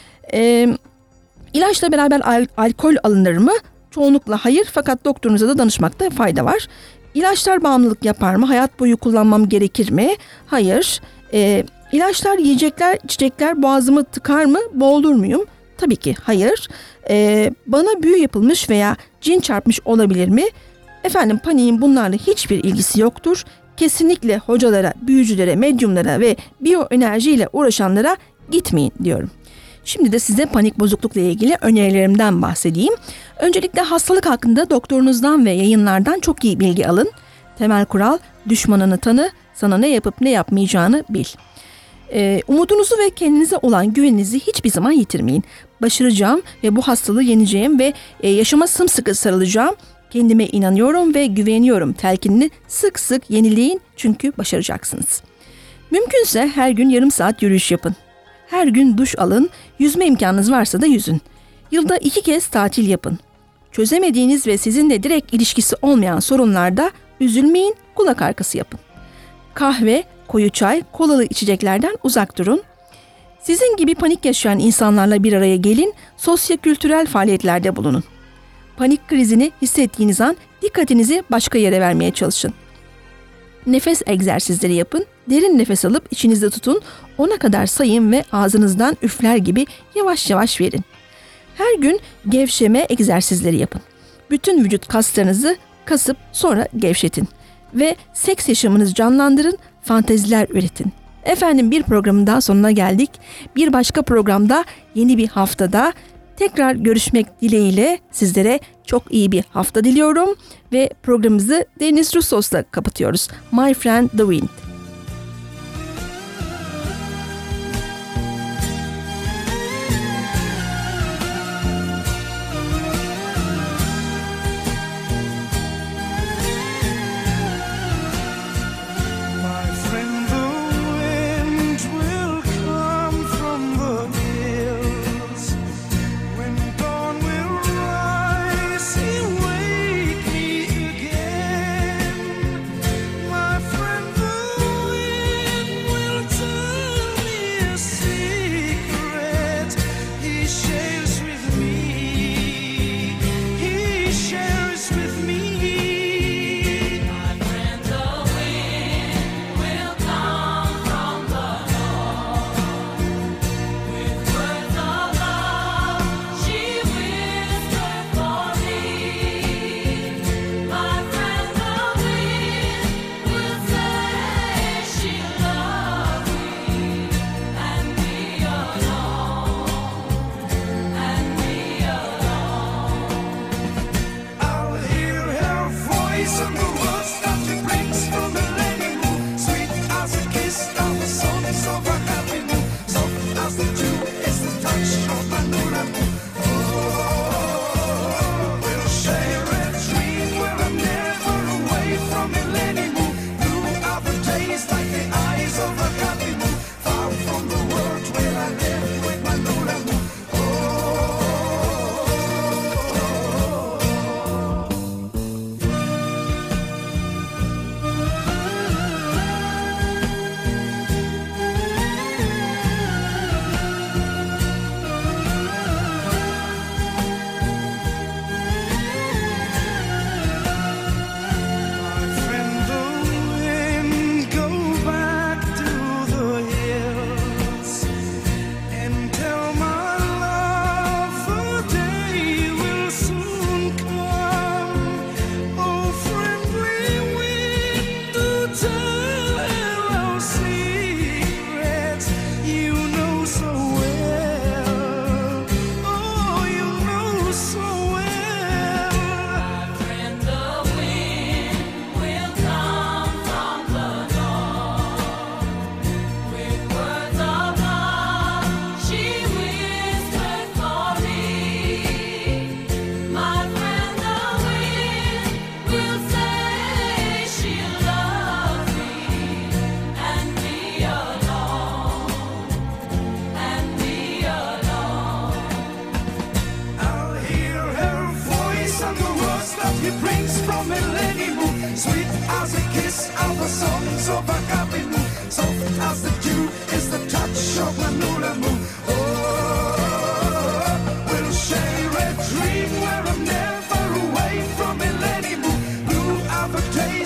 İlaçla beraber alkol alınır mı? Çoğunlukla hayır, fakat doktorunuza da danışmakta fayda var. İlaçlar bağımlılık yapar mı? Hayat boyu kullanmam gerekir mi? Hayır. İlaçlar, yiyecekler, içecekler boğazımı tıkar mı? Boğulur muyum? Tabii ki hayır. Bana büyü yapılmış veya cin çarpmış olabilir mi? Efendim, paniğin bunlarla hiçbir ilgisi yoktur. Kesinlikle hocalara, büyücülere, medyumlara ve biyoenerjiyle uğraşanlara gitmeyin diyorum. Şimdi de size panik bozuklukla ilgili önerilerimden bahsedeyim. Öncelikle hastalık hakkında doktorunuzdan ve yayınlardan çok iyi bilgi alın. Temel kural, düşmanını tanı, sana ne yapıp ne yapmayacağını bil. Umudunuzu ve kendinize olan güveninizi hiçbir zaman yitirmeyin. Başaracağım ve bu hastalığı yeneceğim ve yaşama sımsıkı sarılacağım. Kendime inanıyorum ve güveniyorum telkinini sık sık yenileyin, çünkü başaracaksınız. Mümkünse her gün yarım saat yürüyüş yapın. Her gün duş alın, yüzme imkanınız varsa da yüzün. Yılda 2 kez tatil yapın. Çözemediğiniz ve sizinle direkt ilişkisi olmayan sorunlarda üzülmeyin, kulak arkası yapın. Kahve, koyu çay, kolalı içeceklerden uzak durun. Sizin gibi panik yaşayan insanlarla bir araya gelin, sosyo-kültürel faaliyetlerde bulunun. Panik krizini hissettiğiniz an dikkatinizi başka yere vermeye çalışın. Nefes egzersizleri yapın, derin nefes alıp içinizde tutun, 10'a kadar sayın ve ağzınızdan üfler gibi yavaş yavaş verin. Her gün gevşeme egzersizleri yapın. Bütün vücut kaslarınızı kasıp sonra gevşetin. Ve seks yaşamınızı canlandırın, fanteziler üretin. Efendim, bir programın daha sonuna geldik. Bir başka programda, yeni bir haftada tekrar görüşmek dileğiyle sizlere çok iyi bir hafta diliyorum. Ve programımızı Deniz Russos'la kapatıyoruz. My Friend the Wind. Wake me again, my friend.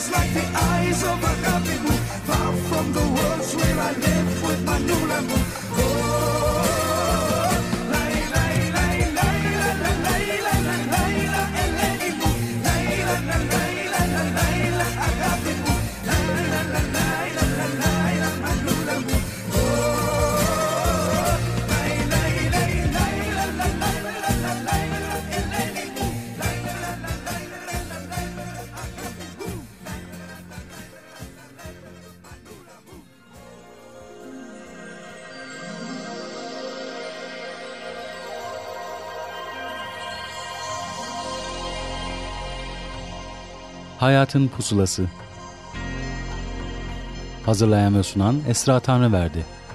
just like the eyes of a happy moon, far from the worlds where I live with my new lamb. Hayatın Pusulası. Hazırlayan ve sunan Esra Tanrıverdi.